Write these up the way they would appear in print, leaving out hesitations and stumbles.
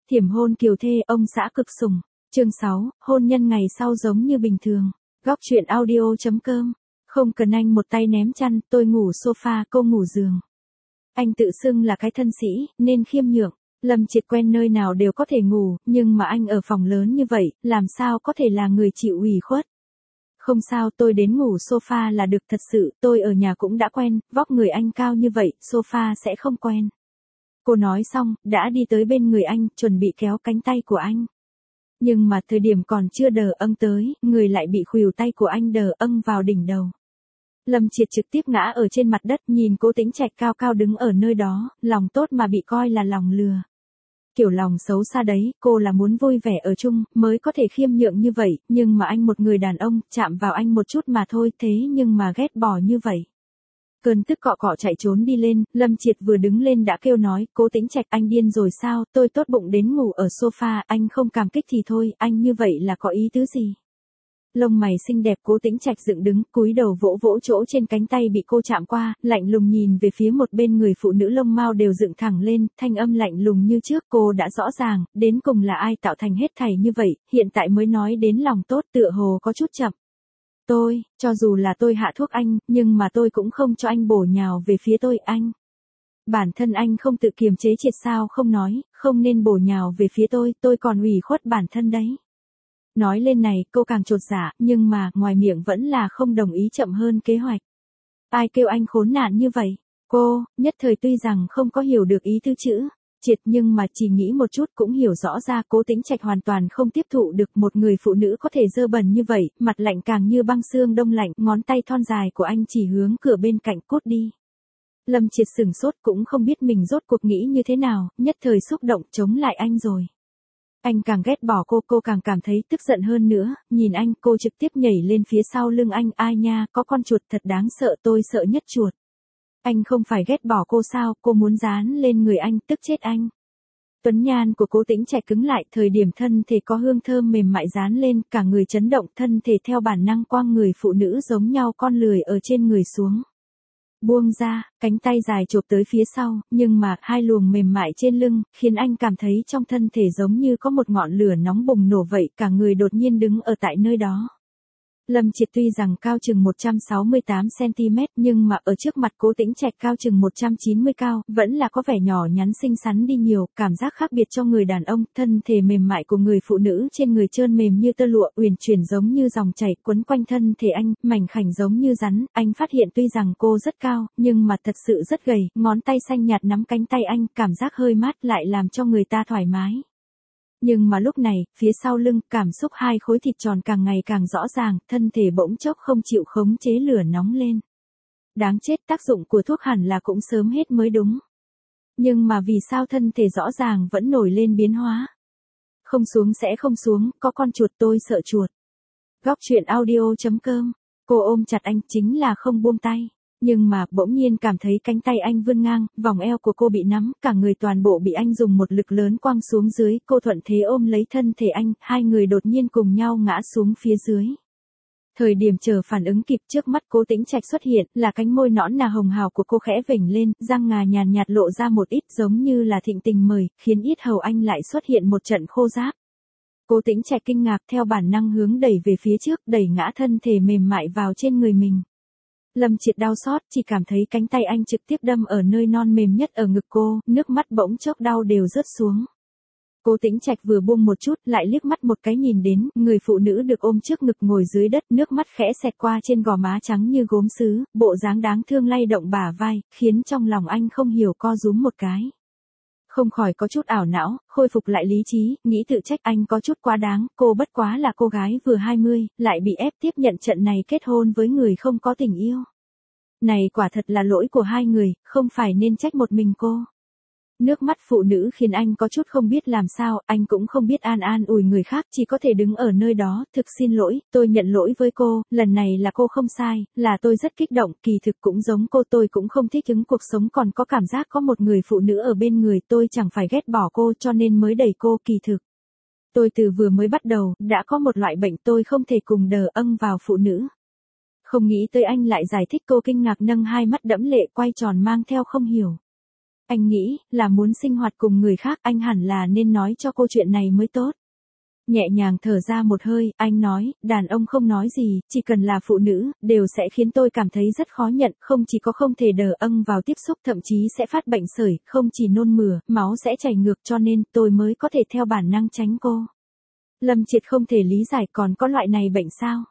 Thiểm hôn kiều thê, ông xã cực sủng. Chương 6, hôn nhân ngày sau giống như bình thường. Góc truyện audio.com. Không cần anh một tay ném chăn, tôi ngủ sofa, cô ngủ giường. Anh tự xưng là cái thân sĩ, nên khiêm nhượng. Lâm Triệt quen nơi nào đều có thể ngủ, nhưng mà anh ở phòng lớn như vậy, làm sao có thể là người chịu ủy khuất. Không sao, tôi đến ngủ sofa là được, thật sự, tôi ở nhà cũng đã quen, vóc người anh cao như vậy, sofa sẽ không quen. Cô nói xong, đã đi tới bên người anh, chuẩn bị kéo cánh tay của anh. Nhưng mà thời điểm còn chưa đờ âng tới, người lại bị khuỷu tay của anh đờ âng vào đỉnh đầu. Lâm Triệt trực tiếp ngã ở trên mặt đất, nhìn Cố Tĩnh Trạch cao cao đứng ở nơi đó, lòng tốt mà bị coi là lòng lừa. Kiểu lòng xấu xa đấy, cô là muốn vui vẻ ở chung, mới có thể khiêm nhượng như vậy, nhưng mà anh một người đàn ông, chạm vào anh một chút mà thôi, thế nhưng mà ghét bỏ như vậy. Cơn tức cọ cọ chạy trốn đi lên, Lâm Triệt vừa đứng lên đã kêu nói, Cố Tĩnh Trạch, anh điên rồi sao, tôi tốt bụng đến ngủ ở sofa, anh không cảm kích thì thôi, anh như vậy là có ý tứ gì? Lông mày xinh đẹp Cố Tĩnh Trạch dựng đứng, cúi đầu vỗ vỗ chỗ trên cánh tay bị cô chạm qua, lạnh lùng nhìn về phía một bên người phụ nữ, lông mao đều dựng thẳng lên, thanh âm lạnh lùng như trước, cô đã rõ ràng, đến cùng là ai tạo thành hết thảy như vậy, hiện tại mới nói đến lòng tốt, tựa hồ có chút chậm. Tôi, cho dù là tôi hạ thuốc anh, nhưng mà tôi cũng không cho anh bổ nhào về phía tôi, anh. Bản thân anh không tự kiềm chế triệt sao không nói, không nên bổ nhào về phía tôi còn ủy khuất bản thân đấy. Nói lên này, cô càng chột dạ, nhưng mà, ngoài miệng vẫn là không đồng ý, chậm hơn kế hoạch. Ai kêu anh khốn nạn như vậy? Cô, nhất thời tuy rằng không có hiểu được ý tứ chữ triệt, nhưng mà chỉ nghĩ một chút cũng hiểu rõ ra Cố Tĩnh Trạch hoàn toàn không tiếp thụ được một người phụ nữ có thể dơ bẩn như vậy, mặt lạnh càng như băng xương đông lạnh, ngón tay thon dài của anh chỉ hướng cửa bên cạnh, cút đi. Lâm Triệt sửng sốt, cũng không biết mình rốt cuộc nghĩ như thế nào, nhất thời xúc động chống lại anh rồi. Anh càng ghét bỏ cô càng cảm thấy tức giận hơn nữa, nhìn anh, cô trực tiếp nhảy lên phía sau lưng anh, ai nha, có con chuột thật đáng sợ, tôi sợ nhất chuột. Anh không phải ghét bỏ cô sao, cô muốn dán lên người anh, tức chết anh. Tuấn nhan của Cố Tĩnh Trạch cứng lại, thời điểm thân thể có hương thơm mềm mại dán lên, cả người chấn động, thân thể theo bản năng quăng người phụ nữ giống nhau con lười ở trên người xuống. Buông ra, cánh tay dài chộp tới phía sau, nhưng mà, hai luồng mềm mại trên lưng, khiến anh cảm thấy trong thân thể giống như có một ngọn lửa nóng bùng nổ vậy, cả người đột nhiên đứng ở tại nơi đó. Lâm Triệt tuy rằng cao chừng 168cm, nhưng mà ở trước mặt Cố Tĩnh Trạch cao chừng 190 cao, vẫn là có vẻ nhỏ nhắn xinh xắn đi nhiều, cảm giác khác biệt cho người đàn ông, thân thể mềm mại của người phụ nữ trên người trơn mềm như tơ lụa, uyển chuyển giống như dòng chảy, quấn quanh thân thể anh, mảnh khảnh giống như rắn, anh phát hiện tuy rằng cô rất cao, nhưng mà thật sự rất gầy, ngón tay xanh nhạt nắm cánh tay anh, cảm giác hơi mát lại làm cho người ta thoải mái. Nhưng mà lúc này, phía sau lưng, cảm xúc hai khối thịt tròn càng ngày càng rõ ràng, thân thể bỗng chốc không chịu khống chế lửa nóng lên. Đáng chết, tác dụng của thuốc hẳn là cũng sớm hết mới đúng. Nhưng mà vì sao thân thể rõ ràng vẫn nổi lên biến hóa? Không xuống sẽ không xuống, có con chuột, tôi sợ chuột. Góc truyện audio.com. Cô ôm chặt anh, chính là không buông tay. Nhưng mà, bỗng nhiên cảm thấy cánh tay anh vươn ngang, vòng eo của cô bị nắm, cả người toàn bộ bị anh dùng một lực lớn quăng xuống dưới, cô thuận thế ôm lấy thân thể anh, hai người đột nhiên cùng nhau ngã xuống phía dưới. Thời điểm chờ phản ứng kịp, trước mắt Cố Tĩnh Trạch xuất hiện, là cánh môi nõn nà hồng hào của cô khẽ vểnh lên, răng ngà nhàn nhạt lộ ra một ít giống như là thịnh tình mời, khiến yết hầu anh lại xuất hiện một trận khô ráp. Cố Tĩnh Trạch kinh ngạc, theo bản năng hướng đẩy về phía trước, đẩy ngã thân thể mềm mại vào trên người mình. Lâm Triệt đau xót, chỉ cảm thấy cánh tay anh trực tiếp đâm ở nơi non mềm nhất ở ngực cô, nước mắt bỗng chốc đau đều rớt xuống. Cố Tĩnh Trạch vừa buông một chút, lại liếc mắt một cái nhìn đến, người phụ nữ được ôm trước ngực ngồi dưới đất, nước mắt khẽ xẹt qua trên gò má trắng như gốm sứ, bộ dáng đáng thương lay động bả vai, khiến trong lòng anh không hiểu co rúm một cái. Không khỏi có chút ảo não, khôi phục lại lý trí, nghĩ tự trách anh có chút quá đáng, cô bất quá là cô gái vừa 20, lại bị ép tiếp nhận trận này kết hôn với người không có tình yêu. Này quả thật là lỗi của hai người, không phải nên trách một mình cô. Nước mắt phụ nữ khiến anh có chút không biết làm sao, anh cũng không biết an ủi người khác, chỉ có thể đứng ở nơi đó, thực xin lỗi, tôi nhận lỗi với cô, lần này là cô không sai, là tôi rất kích động, kỳ thực cũng giống cô, tôi cũng không thích ứng cuộc sống, còn có cảm giác có một người phụ nữ ở bên người, tôi chẳng phải ghét bỏ cô cho nên mới đẩy cô, kỳ thực. Tôi từ vừa mới bắt đầu, đã có một loại bệnh tôi không thể cùng đờ âng vào phụ nữ. Không nghĩ tới anh lại giải thích, cô kinh ngạc nâng hai mắt đẫm lệ quay tròn mang theo không hiểu. Anh nghĩ, là muốn sinh hoạt cùng người khác, anh hẳn là nên nói cho cô chuyện này mới tốt. Nhẹ nhàng thở ra một hơi, anh nói, đàn ông không nói gì, chỉ cần là phụ nữ, đều sẽ khiến tôi cảm thấy rất khó nhận, không chỉ có không thể đờ âng vào tiếp xúc, thậm chí sẽ phát bệnh sởi, không chỉ nôn mửa, máu sẽ chảy ngược, cho nên tôi mới có thể theo bản năng tránh cô. Lâm Triệt không thể lý giải, còn có loại này bệnh sao?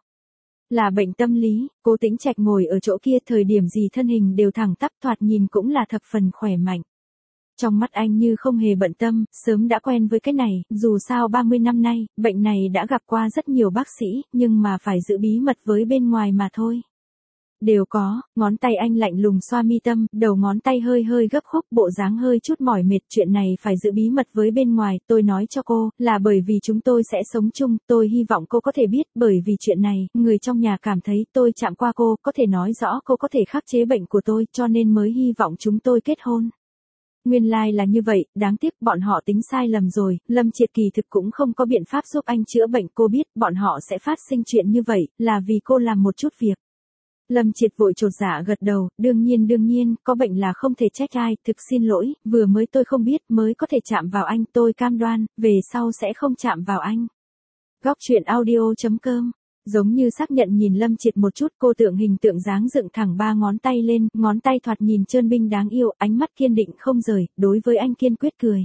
Là bệnh tâm lý. Cố Tĩnh Trạch ngồi ở chỗ kia, thời điểm gì thân hình đều thẳng tắp, thoạt nhìn cũng là thập phần khỏe mạnh. Trong mắt anh như không hề bận tâm, sớm đã quen với cái này, dù sao 30 năm nay, bệnh này đã gặp qua rất nhiều bác sĩ, nhưng mà phải giữ bí mật với bên ngoài mà thôi. Đều có, ngón tay anh lạnh lùng xoa mi tâm, đầu ngón tay hơi hơi gấp khúc, bộ dáng hơi chút mỏi mệt, chuyện này phải giữ bí mật với bên ngoài, tôi nói cho cô, là bởi vì chúng tôi sẽ sống chung, tôi hy vọng cô có thể biết, bởi vì chuyện này, người trong nhà cảm thấy tôi chạm qua cô, có thể nói rõ cô có thể khắc chế bệnh của tôi, cho nên mới hy vọng chúng tôi kết hôn. Nguyên lai là như vậy, đáng tiếc bọn họ tính sai lầm rồi, Lâm Triệt kỳ thực cũng không có biện pháp giúp anh chữa bệnh, cô biết, bọn họ sẽ phát sinh chuyện như vậy, là vì cô làm một chút việc. Lâm Triệt vội chột dạ gật đầu, đương nhiên, có bệnh là không thể trách ai, thực xin lỗi, vừa mới tôi không biết, mới có thể chạm vào anh, tôi cam đoan, về sau sẽ không chạm vào anh. Góc truyện audio.com. Giống như xác nhận nhìn Lâm Triệt một chút, cô tượng hình tượng dáng dựng thẳng ba ngón tay lên, ngón tay thoạt nhìn trơn binh đáng yêu, ánh mắt kiên định không rời, đối với anh kiên quyết cười.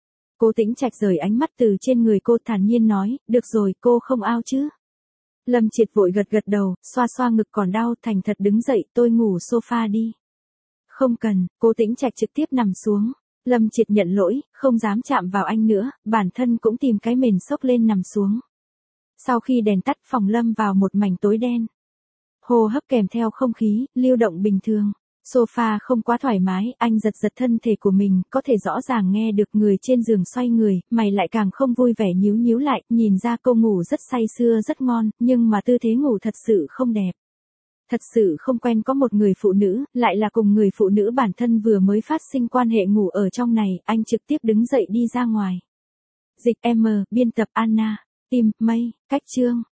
Cố Tĩnh Trạch rời ánh mắt từ trên người cô, thản nhiên nói, được rồi, cô không ao chứ. Lâm Triệt vội gật đầu, xoa xoa ngực còn đau, thành thật đứng dậy, tôi ngủ sofa đi. Không cần, Cố Tĩnh Trạch trực tiếp nằm xuống. Lâm Triệt nhận lỗi, không dám chạm vào anh nữa, bản thân cũng tìm cái mền xốc lên nằm xuống. Sau khi đèn tắt, phòng lâm vào một mảnh tối đen. Hô hấp kèm theo không khí, lưu động bình thường. Sofa không quá thoải mái, anh giật thân thể của mình, có thể rõ ràng nghe được người trên giường xoay người, mày lại càng không vui vẻ nhíu lại, nhìn ra cô ngủ rất say sưa rất ngon, nhưng mà tư thế ngủ thật sự không đẹp. Thật sự không quen có một người phụ nữ, lại là cùng người phụ nữ bản thân vừa mới phát sinh quan hệ ngủ ở trong này, anh trực tiếp đứng dậy đi ra ngoài. Dịch M, biên tập Anna, tìm, mây, cách chương.